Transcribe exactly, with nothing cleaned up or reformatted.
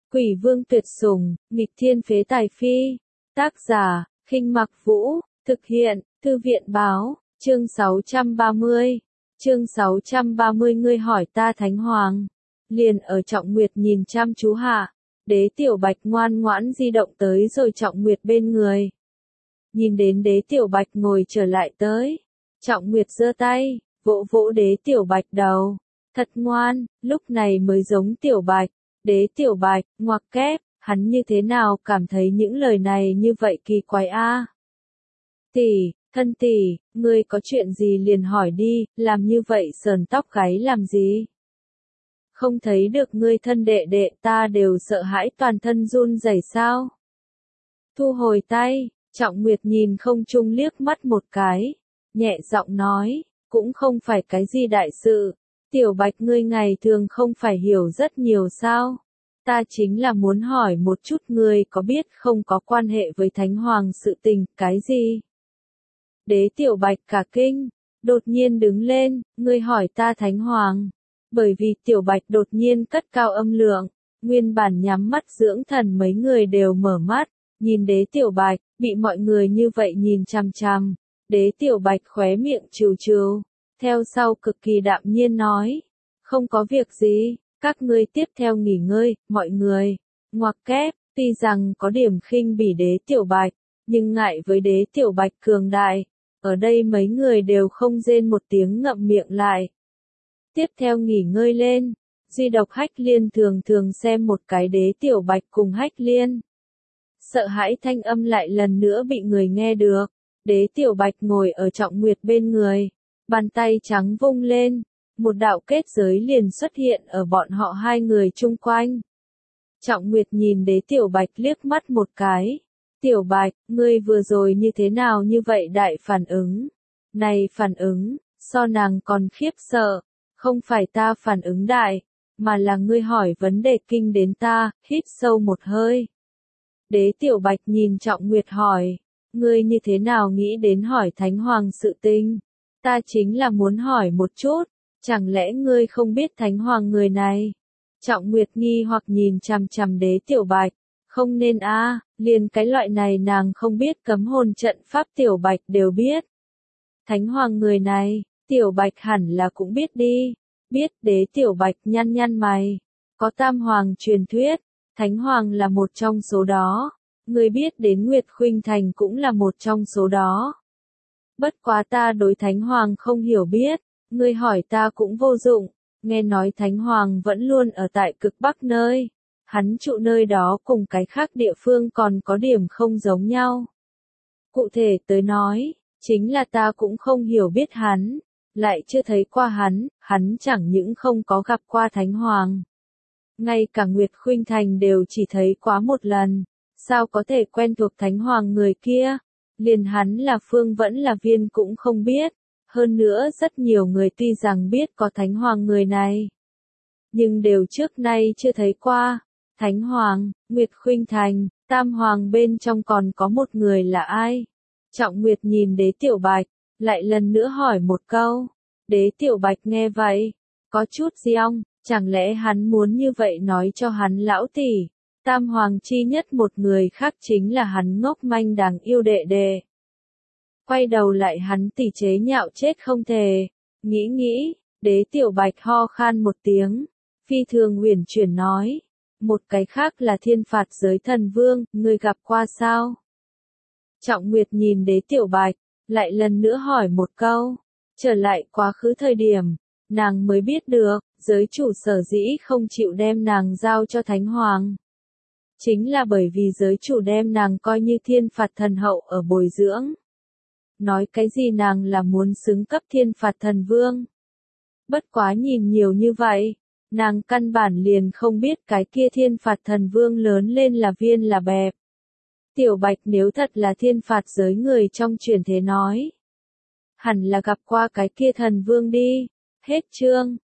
Quỷ vương tuyệt sủng, nghịch thiên phế tài phi. Tác giả, Khinh Mặc Vũ, thực hiện, Thư viện Báo, chương sáu trăm ba mươi. Chương sáu trăm ba mươi ngươi hỏi ta Thánh Hoàng. Liền ở Trọng Nguyệt nhìn chăm chú hạ, Đế Tiểu Bạch ngoan ngoãn di động tới rồi Trọng Nguyệt bên người. Nhìn đến Đế Tiểu Bạch ngồi trở lại tới, Trọng Nguyệt giơ tay, vỗ vỗ Đế Tiểu Bạch đầu. Thật ngoan, lúc này mới giống Tiểu Bạch. Đế Tiểu Bạch, ngoặc kép, hắn như thế nào cảm thấy những lời này như vậy kỳ quái a? Tỷ, thân tỷ, ngươi có chuyện gì liền hỏi đi, làm như vậy sờn tóc gáy làm gì? Không thấy được ngươi thân đệ đệ ta đều sợ hãi toàn thân run rẩy sao? Thu hồi tay, Trọng Nguyệt nhìn không trung liếc mắt một cái, nhẹ giọng nói, cũng không phải cái gì đại sự. Tiểu Bạch ngươi ngày thường không phải hiểu rất nhiều sao? Ta chính là muốn hỏi một chút ngươi có biết không có quan hệ với Thánh Hoàng sự tình, cái gì? Đế Tiểu Bạch cả kinh, đột nhiên đứng lên, ngươi hỏi ta Thánh Hoàng. Bởi vì Tiểu Bạch đột nhiên cất cao âm lượng, nguyên bản nhắm mắt dưỡng thần mấy người đều mở mắt, nhìn Đế Tiểu Bạch, bị mọi người như vậy nhìn chằm chằm. Đế Tiểu Bạch khóe miệng trừ trừ. Theo sau cực kỳ đạm nhiên nói, không có việc gì, các ngươi tiếp theo nghỉ ngơi, mọi người. Ngoặc kép, tuy rằng có điểm khinh bỉ Đế Tiểu Bạch, nhưng ngại với Đế Tiểu Bạch cường đại, ở đây mấy người đều không rên một tiếng ngậm miệng lại. Tiếp theo nghỉ ngơi lên, duy độc Hách Liên thường thường xem một cái Đế Tiểu Bạch cùng Hách Liên. Sợ hãi thanh âm lại lần nữa bị người nghe được, Đế Tiểu Bạch ngồi ở Trọng Nguyệt bên người. Bàn tay trắng vung lên, một đạo kết giới liền xuất hiện ở bọn họ hai người chung quanh. Trọng Nguyệt nhìn Đế Tiểu Bạch liếc mắt một cái. Tiểu Bạch, ngươi vừa rồi như thế nào như vậy đại phản ứng? Này phản ứng, so nàng còn khiếp sợ, không phải ta phản ứng đại, mà là ngươi hỏi vấn đề kinh đến ta, hít sâu một hơi. Đế Tiểu Bạch nhìn Trọng Nguyệt hỏi, ngươi như thế nào nghĩ đến hỏi Thánh Hoàng sự tình? Ta chính là muốn hỏi một chút, chẳng lẽ ngươi không biết Thánh Hoàng người này? Trọng Nguyệt nghi hoặc nhìn chằm chằm Đế Tiểu Bạch, không nên a, à, liền cái loại này nàng không biết cấm hồn trận pháp Tiểu Bạch đều biết. Thánh Hoàng người này, Tiểu Bạch hẳn là cũng biết đi, biết. Đế Tiểu Bạch nhăn nhăn mày, có Tam Hoàng truyền thuyết, Thánh Hoàng là một trong số đó, ngươi biết đến Nguyệt Khuynh Thành cũng là một trong số đó. Bất quá ta đối Thánh Hoàng không hiểu biết, ngươi hỏi ta cũng vô dụng, nghe nói Thánh Hoàng vẫn luôn ở tại cực Bắc nơi, hắn trụ nơi đó cùng cái khác địa phương còn có điểm không giống nhau. Cụ thể tới nói, chính là ta cũng không hiểu biết hắn, lại chưa thấy qua hắn, hắn chẳng những không có gặp qua Thánh Hoàng. Ngay cả Nguyệt Khuynh Thành đều chỉ thấy quá một lần, sao có thể quen thuộc Thánh Hoàng người kia? Liền hắn là Phương vẫn là Viên cũng không biết, hơn nữa rất nhiều người tuy rằng biết có Thánh Hoàng người này, nhưng đều trước nay chưa thấy qua. Thánh Hoàng, Nguyệt Khuynh Thành, Tam Hoàng bên trong còn có một người là ai? Trọng Nguyệt nhìn Đế Tiểu Bạch, lại lần nữa hỏi một câu. Đế Tiểu Bạch nghe vậy, có chút giong, chẳng lẽ hắn muốn như vậy nói cho hắn lão tỷ? Tam Hoàng chi nhất một người khác chính là hắn ngốc manh đáng yêu đệ đệ. Quay đầu lại hắn tỉ chế nhạo chết không thề. Nghĩ nghĩ, Đế Tiểu Bạch ho khan một tiếng, phi thường huyền chuyển nói. Một cái khác là Thiên Phạt Giới Thần Vương, ngươi gặp qua sao? Trọng Nguyệt nhìn Đế Tiểu Bạch, lại lần nữa hỏi một câu. Trở lại quá khứ thời điểm, nàng mới biết được, giới chủ sở dĩ không chịu đem nàng giao cho Thánh Hoàng. Chính là bởi vì giới chủ đem nàng coi như thiên phạt thần hậu ở bồi dưỡng. Nói cái gì nàng là muốn xứng cấp thiên phạt thần vương. Bất quá nhìn nhiều như vậy, nàng căn bản liền không biết cái kia thiên phạt thần vương lớn lên là Viên là bẹp. Tiểu Bạch nếu thật là thiên phạt giới người trong truyền thế nói, hẳn là gặp qua cái kia thần vương đi. Hết chương.